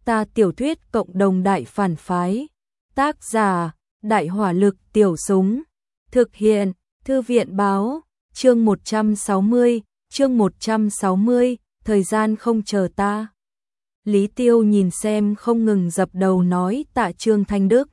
Ta tiểu thuyết cộng đồng đại phản phái. Tác giả, Đại hỏa lực tiểu súng. Thực hiện, Thư viện báo, chương 160, thời gian không chờ ta. Lý Tiêu nhìn xem không ngừng dập đầu nói tạ Trương Thanh Đức.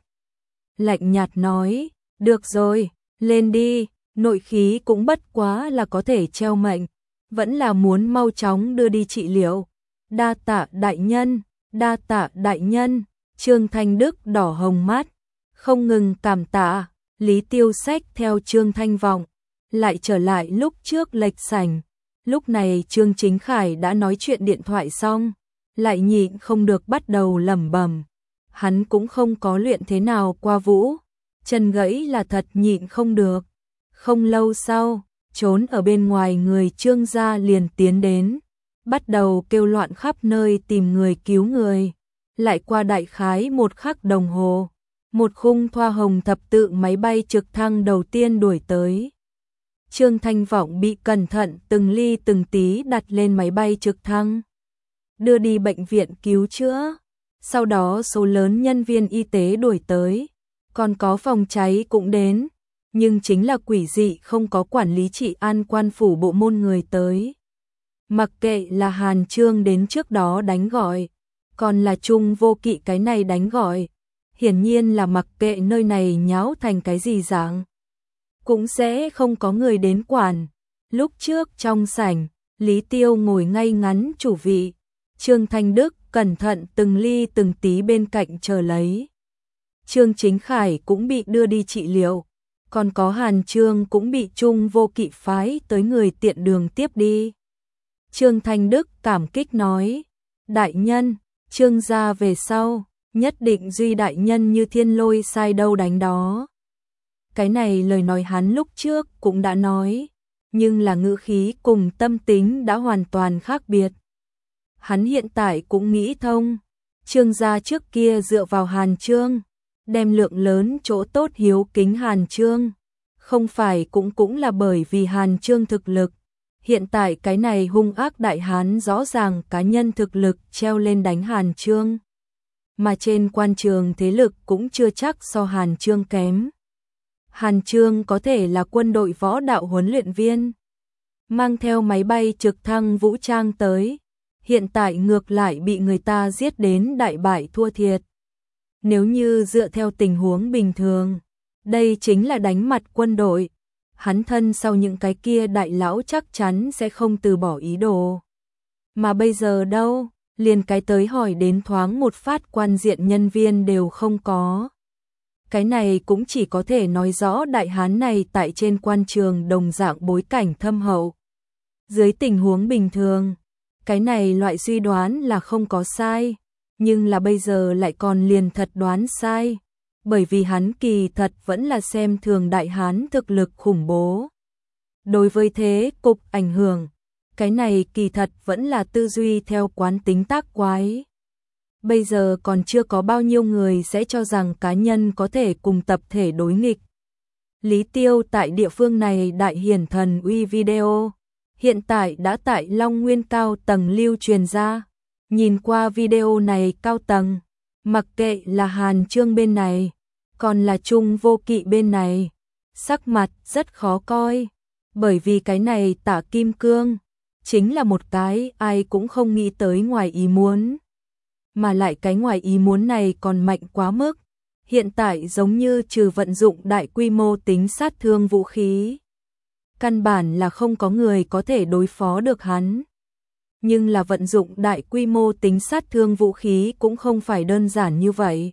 Lạnh nhạt nói, được rồi, lên đi, nội khí cũng bất quá là có thể treo mệnh, vẫn là muốn mau chóng đưa đi trị liệu. Đa tạ đại nhân, đa tạ đại nhân. Trương Thanh Đức đỏ hồng mắt, không ngừng cảm tạ. Lý Tiêu xách theo Trương Thanh Vọng, lại trở lại lúc trước lệch sảnh. Lúc này Trương Chính Khải đã nói chuyện điện thoại xong, lại nhịn không được bắt đầu lẩm bẩm. Hắn cũng không có luyện thế nào qua vũ, chân gãy là thật nhịn không được. Không lâu sau, trốn ở bên ngoài người Trương gia liền tiến đến, bắt đầu kêu loạn khắp nơi tìm người cứu người. Lại qua đại khái một khắc đồng hồ, một khung thoa hồng thập tự máy bay trực thăng đầu tiên đuổi tới. Trương Thanh Vọng bị cẩn thận từng ly từng tí đặt lên máy bay trực thăng, đưa đi bệnh viện cứu chữa. Sau đó số lớn nhân viên y tế đuổi tới, còn có phòng cháy cũng đến, nhưng chính là quỷ dị không có quản lý trị an quan phủ bộ môn người tới. Mặc kệ là Hàn Trương đến trước đó đánh gọi, còn là Trung Vô Kỵ cái này đánh gọi, hiển nhiên là mặc kệ nơi này nháo thành cái gì dạng, cũng sẽ không có người đến quản. Lúc trước trong sảnh, Lý Tiêu ngồi ngay ngắn chủ vị, Trương Thanh Đức cẩn thận từng ly từng tí bên cạnh chờ lấy. Trương Chính Khải cũng bị đưa đi trị liệu, còn có Hàn Trương cũng bị Trung Vô Kỵ phái tới người tiện đường tiếp đi. Trương Thanh Đức cảm kích nói, đại nhân, Trương gia về sau, nhất định duy đại nhân như thiên lôi sai đâu đánh đó. Cái này lời nói hắn lúc trước cũng đã nói, nhưng là ngữ khí cùng tâm tính đã hoàn toàn khác biệt. Hắn hiện tại cũng nghĩ thông, Trương gia trước kia dựa vào Hàn Trương, đem lượng lớn chỗ tốt hiếu kính Hàn Trương, không phải cũng là bởi vì Hàn Trương thực lực. Hiện tại cái này hung ác đại hán rõ ràng cá nhân thực lực treo lên đánh Hàn Trương, mà trên quan trường thế lực cũng chưa chắc so Hàn Trương kém. Hàn Trương có thể là quân đội võ đạo huấn luyện viên, mang theo máy bay trực thăng vũ trang tới, hiện tại ngược lại bị người ta giết đến đại bại thua thiệt. Nếu như dựa theo tình huống bình thường, đây chính là đánh mặt quân đội. Hắn thân sau những cái kia đại lão chắc chắn sẽ không từ bỏ ý đồ. Mà bây giờ đâu, liền cái tới hỏi đến thoáng một phát quan diện nhân viên đều không có. Cái này cũng chỉ có thể nói rõ đại hán này tại trên quan trường đồng dạng bối cảnh thâm hậu. Dưới tình huống bình thường, cái này loại suy đoán là không có sai, nhưng là bây giờ lại còn liền thật đoán sai. Bởi vì hắn kỳ thật vẫn là xem thường đại hán thực lực khủng bố. Đối với thế cục ảnh hưởng, cái này kỳ thật vẫn là tư duy theo quán tính tác quái. Bây giờ còn chưa có bao nhiêu người sẽ cho rằng cá nhân có thể cùng tập thể đối nghịch. Lý Tiêu tại địa phương này đại hiển thần uy video, hiện tại đã tại Long Nguyên cao tầng lưu truyền ra. Nhìn qua video này cao tầng, mặc kệ là Hàn Trương bên này, còn là Trung Vô Kỵ bên này, sắc mặt rất khó coi, bởi vì cái này Tạ Kim Cương chính là một cái ai cũng không nghĩ tới ngoài ý muốn, mà lại cái ngoài ý muốn này còn mạnh quá mức, hiện tại giống như trừ vận dụng đại quy mô tính sát thương vũ khí, căn bản là không có người có thể đối phó được hắn. Nhưng là vận dụng đại quy mô tính sát thương vũ khí cũng không phải đơn giản như vậy,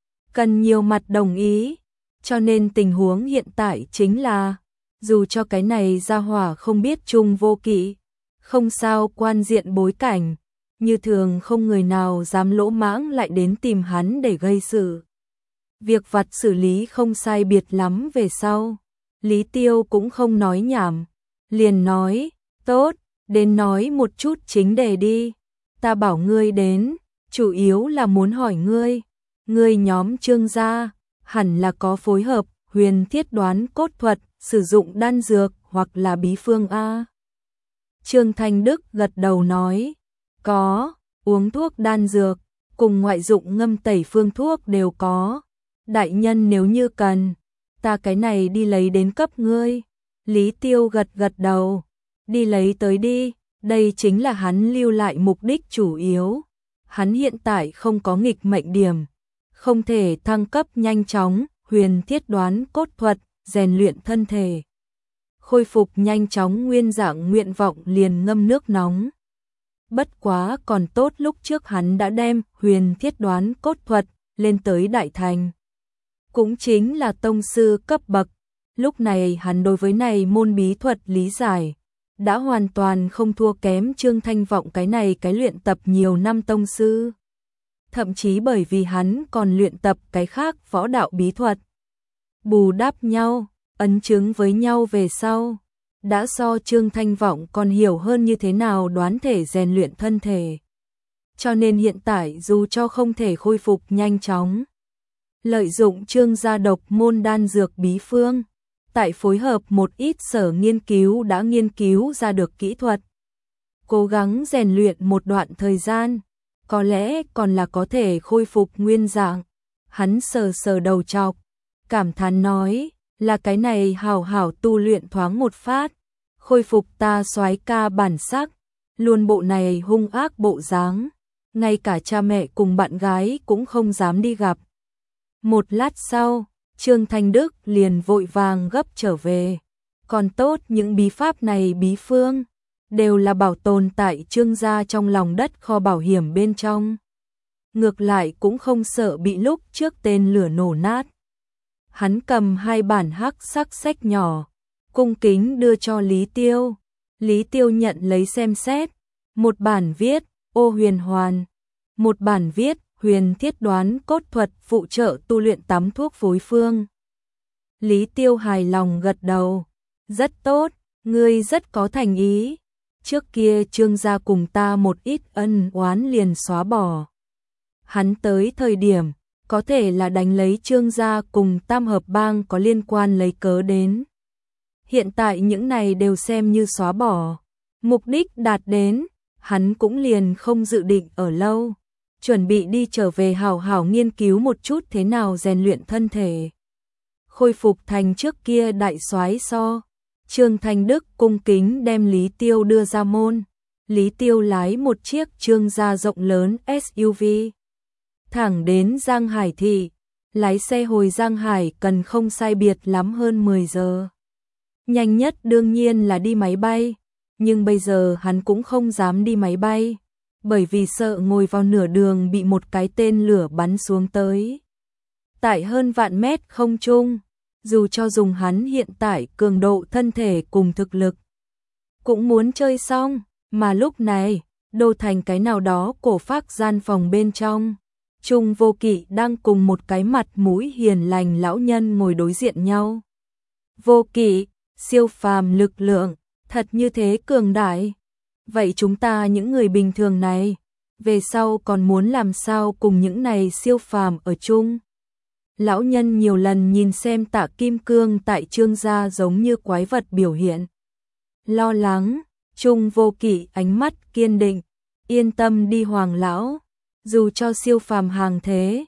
cần nhiều mặt đồng ý, cho nên tình huống hiện tại chính là, dù cho cái này gia hỏa không biết Trung Vô Kỵ, không sao quan diện bối cảnh, như thường không người nào dám lỗ mãng lại đến tìm hắn để gây sự. Việc vặt xử lý không sai biệt lắm về sau, Lý Tiêu cũng không nói nhảm, liền nói, tốt, đến nói một chút chính đề đi, ta bảo ngươi đến, chủ yếu là muốn hỏi ngươi nhóm Trương gia, hẳn là có phối hợp, huyền thiết đoán cốt thuật, sử dụng đan dược hoặc là bí phương A. Trương Thanh Đức gật đầu nói, có, uống thuốc đan dược, cùng ngoại dụng ngâm tẩy phương thuốc đều có. Đại nhân nếu như cần, ta cái này đi lấy đến cấp ngươi. Lý Tiêu gật gật đầu, đi lấy tới đi, đây chính là hắn lưu lại mục đích chủ yếu. Hắn hiện tại không có nghịch mệnh điểm, không thể thăng cấp nhanh chóng, huyền thiết đoán cốt thuật, rèn luyện thân thể. Khôi phục nhanh chóng nguyên dạng nguyện vọng liền ngâm nước nóng. Bất quá còn tốt lúc trước hắn đã đem huyền thiết đoán cốt thuật lên tới đại thành. Cũng chính là tông sư cấp bậc, lúc này hắn đối với này môn bí thuật lý giải, đã hoàn toàn không thua kém Trương Thanh Vọng cái này cái luyện tập nhiều năm tông sư. Thậm chí bởi vì hắn còn luyện tập cái khác võ đạo bí thuật. Bù đắp nhau, ấn chứng với nhau về sau, đã so Trương Thanh Vọng còn hiểu hơn như thế nào đoán thể rèn luyện thân thể. Cho nên hiện tại dù cho không thể khôi phục nhanh chóng, lợi dụng Trương gia độc môn đan dược bí phương, tại phối hợp một ít sở nghiên cứu đã nghiên cứu ra được kỹ thuật. Cố gắng rèn luyện một đoạn thời gian, có lẽ còn là có thể khôi phục nguyên dạng. Hắn sờ sờ đầu trọc, cảm thán nói, là cái này hảo hảo tu luyện thoáng một phát, khôi phục ta soái ca bản sắc, luôn bộ này hung ác bộ dáng, ngay cả cha mẹ cùng bạn gái cũng không dám đi gặp. Một lát sau, Trương Thanh Đức liền vội vàng gấp trở về. Còn tốt những bí pháp này bí phương, đều là bảo tồn tại Trương gia trong lòng đất kho bảo hiểm bên trong. Ngược lại cũng không sợ bị lúc trước tên lửa nổ nát. Hắn cầm 2 bản hắc sắc sách nhỏ, cung kính đưa cho Lý Tiêu. Lý Tiêu nhận lấy xem xét, một bản viết Ô Huyền Hoàn, một bản viết Huyền Thiết Đoán Cốt Thuật phụ trợ tu luyện 8 thuốc phối phương. Lý Tiêu hài lòng gật đầu, rất tốt, ngươi rất có thành ý. Trước kia Trương gia cùng ta một ít ân oán liền xóa bỏ. Hắn tới thời điểm, có thể là đánh lấy Trương gia cùng Tam Hợp Bang có liên quan lấy cớ đến. Hiện tại những này đều xem như xóa bỏ. Mục đích đạt đến, hắn cũng liền không dự định ở lâu. Chuẩn bị đi trở về hảo hảo nghiên cứu một chút thế nào rèn luyện thân thể. Khôi phục thành trước kia đại soái so. Trương Thanh Đức cung kính đem Lý Tiêu đưa ra môn. Lý Tiêu lái một chiếc Trương gia rộng lớn SUV. Thẳng đến Giang Hải thị. Lái xe hồi Giang Hải cần không sai biệt lắm hơn 10 giờ. Nhanh nhất đương nhiên là đi máy bay. Nhưng bây giờ hắn cũng không dám đi máy bay. Bởi vì sợ ngồi vào nửa đường bị một cái tên lửa bắn xuống tới. Tại hơn vạn mét không trung, dù cho dùng hắn hiện tại cường độ thân thể cùng thực lực, cũng muốn chơi xong, mà lúc này, đô thành cái nào đó cổ phác gian phòng bên trong. Trung Vô Kỵ đang cùng một cái mặt mũi hiền lành lão nhân ngồi đối diện nhau. Vô Kỵ, siêu phàm lực lượng, thật như thế cường đại. Vậy chúng ta những người bình thường này, về sau còn muốn làm sao cùng những này siêu phàm ở chung? Lão nhân nhiều lần nhìn xem Tạ Kim Cương tại Trương gia giống như quái vật biểu hiện. Lo lắng, Trung Vô Kỵ ánh mắt kiên định, yên tâm đi Hoàng lão, dù cho siêu phàm hàng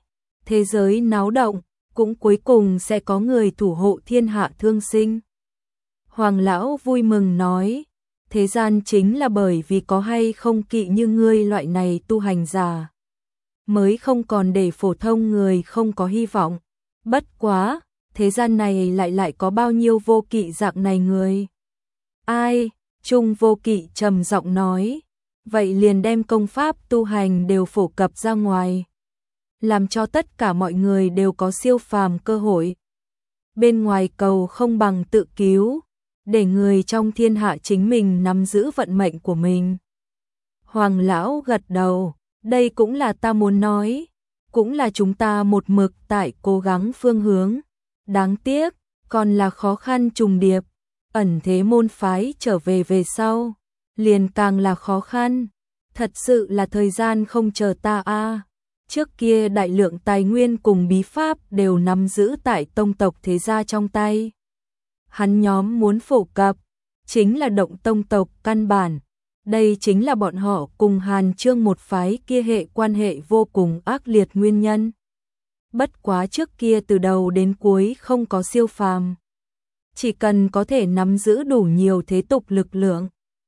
thế giới náo động, cũng cuối cùng sẽ có người thủ hộ thiên hạ thương sinh. Hoàng lão vui mừng nói, thế gian chính là bởi vì có hay không kỵ như ngươi loại này tu hành giả, mới không còn để phổ thông người không có hy vọng. Bất quá, thế gian này lại có bao nhiêu vô kỵ dạng này người? Ai? Trung Vô Kỵ trầm giọng nói, vậy liền đem công pháp tu hành đều phổ cập ra ngoài, làm cho tất cả mọi người đều có siêu phàm cơ hội. Bên ngoài cầu không bằng tự cứu, để người trong thiên hạ chính mình nắm giữ vận mệnh của mình. Hoàng lão gật đầu, đây cũng là ta muốn nói, cũng là chúng ta một mực tại cố gắng phương hướng. Đáng tiếc, còn là khó khăn trùng điệp, ẩn thế môn phái trở về sau, liền càng là khó khăn. Thật sự là thời gian không chờ ta a. Trước kia đại lượng tài nguyên cùng bí pháp đều nắm giữ tại tông tộc thế gia trong tay. Hắn nhóm muốn phổ cập, chính là động tông tộc căn bản, Đây chính là bọn họ cùng Hàn Chương một phái kia hệ quan hệ vô cùng ác liệt nguyên nhân. Bất quá trước kia từ đầu đến cuối không có siêu phàm. Chỉ cần có thể nắm giữ đủ nhiều thế tục lực lượng,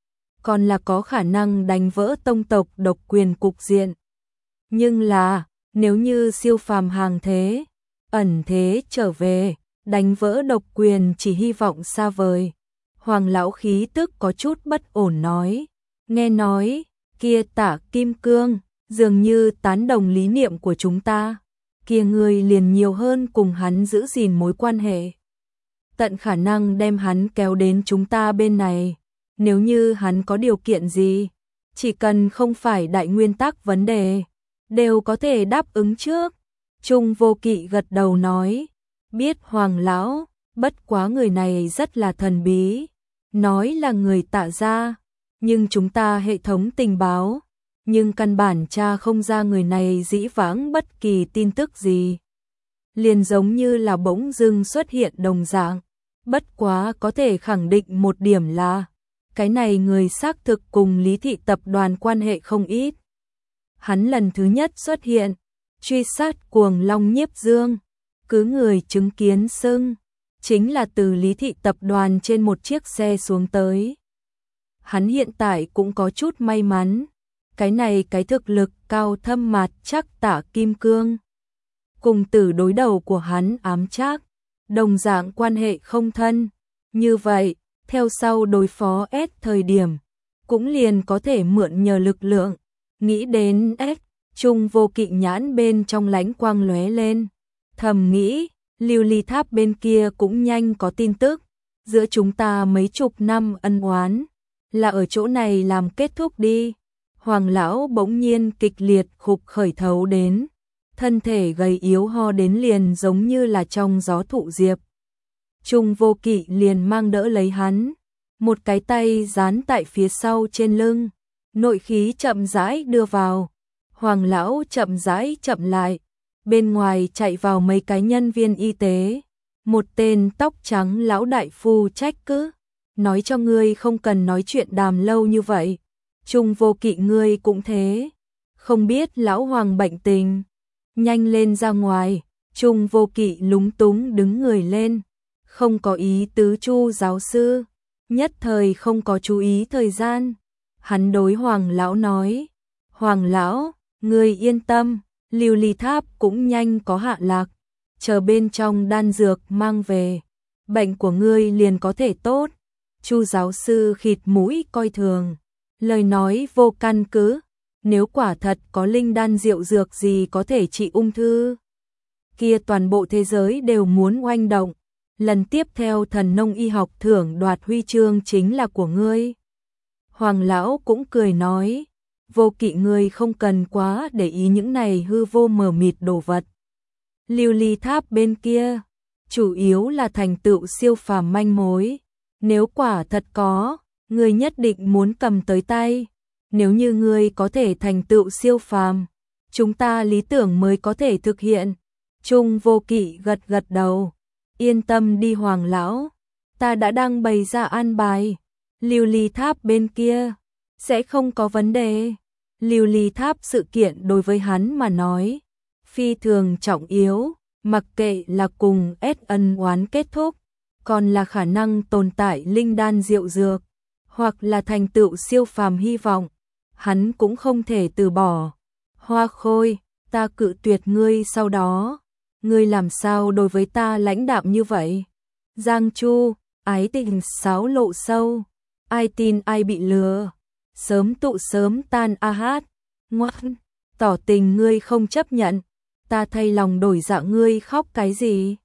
còn là có khả năng đánh vỡ tông tộc độc quyền cục diện. Nhưng là, nếu như siêu phàm hàng thế, ẩn thế trở về, đánh vỡ độc quyền chỉ hy vọng xa vời. Hoàng lão khí tức có chút bất ổn nói, nghe nói, kia Tả Kim Cương, dường như tán đồng lý niệm của chúng ta, kia người liền nhiều hơn cùng hắn giữ gìn mối quan hệ. Tận khả năng đem hắn kéo đến chúng ta bên này, nếu như hắn có điều kiện gì, chỉ cần không phải đại nguyên tắc vấn đề, đều có thể đáp ứng trước. Trung Vô Kỵ gật đầu nói, biết Hoàng lão, bất quá người này rất là thần bí, nói là người Tạ gia, nhưng chúng ta hệ thống tình báo, nhưng căn bản tra không ra người này dĩ vãng bất kỳ tin tức gì. Liền giống như là bỗng dưng xuất hiện đồng dạng, bất quá có thể khẳng định một điểm là, cái này người xác thực cùng Lý Thị tập đoàn quan hệ không ít. Hắn lần thứ nhất xuất hiện, truy sát cuồng long nhiếp dương, cứ người chứng kiến xưng, chính là từ Lý Thị tập đoàn trên một chiếc xe xuống tới. Hắn hiện tại cũng có chút may mắn, cái này cái thực lực cao thâm mạt chắc Tả Kim Cương. Cùng tử đối đầu của hắn ám trác, đồng dạng quan hệ không thân, như vậy, theo sau đối phó S thời điểm, cũng liền có thể mượn nhờ lực lượng, nghĩ đến S, Trung Vô Kỵ nhãn bên trong lánh quang lóe lên, thầm nghĩ, Lưu Ly Tháp bên kia cũng nhanh có tin tức, giữa chúng ta mấy chục năm ân oán, là ở chỗ này làm kết thúc đi. Hoàng lão bỗng nhiên kịch liệt khục khởi thấu đến, thân thể gầy yếu ho đến liền giống như là trong gió thụ diệp. Trung Vô Kỵ liền mang đỡ lấy hắn, một cái tay dán tại phía sau trên lưng, nội khí chậm rãi đưa vào. Hoàng lão chậm rãi chậm lại, bên ngoài chạy vào mấy cái nhân viên y tế, một tên tóc trắng lão đại phu trách cứ, nói cho ngươi không cần nói chuyện đàm lâu như vậy. Trung Vô Kỵ ngươi cũng thế, không biết lão hoàng bệnh tình, nhanh lên ra ngoài. Trung Vô Kỵ lúng túng đứng người lên, không có ý tứ Chu giáo sư, nhất thời không có chú ý thời gian. Hắn đối Hoàng lão nói, Hoàng lão, ngươi yên tâm, Lưu Ly Tháp cũng nhanh có hạ lạc, chờ bên trong đan dược mang về, bệnh của ngươi liền có thể tốt. Chu giáo sư khịt mũi coi thường, lời nói vô căn cứ, nếu quả thật có linh đan diệu dược gì có thể trị ung thư, kia toàn bộ thế giới đều muốn oanh động. Lần tiếp theo thần nông y học thưởng đoạt huy chương chính là của ngươi. Hoàng lão cũng cười nói, Vô Kỵ ngươi không cần quá để ý những này hư vô mờ mịt đồ vật. Lưu Ly Tháp bên kia, chủ yếu là thành tựu siêu phàm manh mối. Nếu quả thật có, ngươi nhất định muốn cầm tới tay. Nếu như ngươi có thể thành tựu siêu phàm, chúng ta lý tưởng mới có thể thực hiện. Trung Vô Kỵ gật gật đầu. Yên tâm đi Hoàng lão, ta đã đang bày ra an bài. Lưu Ly Tháp bên kia sẽ không có vấn đề. Lưu Ly Tháp sự kiện đối với hắn mà nói phi thường trọng yếu, mặc kệ là cùng ân oán kết thúc, còn là khả năng tồn tại linh đan diệu dược, hoặc là thành tựu siêu phàm hy vọng, hắn cũng không thể từ bỏ. Hoa Khôi, ta cự tuyệt ngươi sau đó, ngươi làm sao đối với ta lãnh đạm như vậy? Giang Chu, ái tình sáo lộ sâu, ai tin ai bị lừa, sớm tụ sớm tan a hát, ngoan, tỏ tình ngươi không chấp nhận, ta thay lòng đổi dạ ngươi khóc cái gì?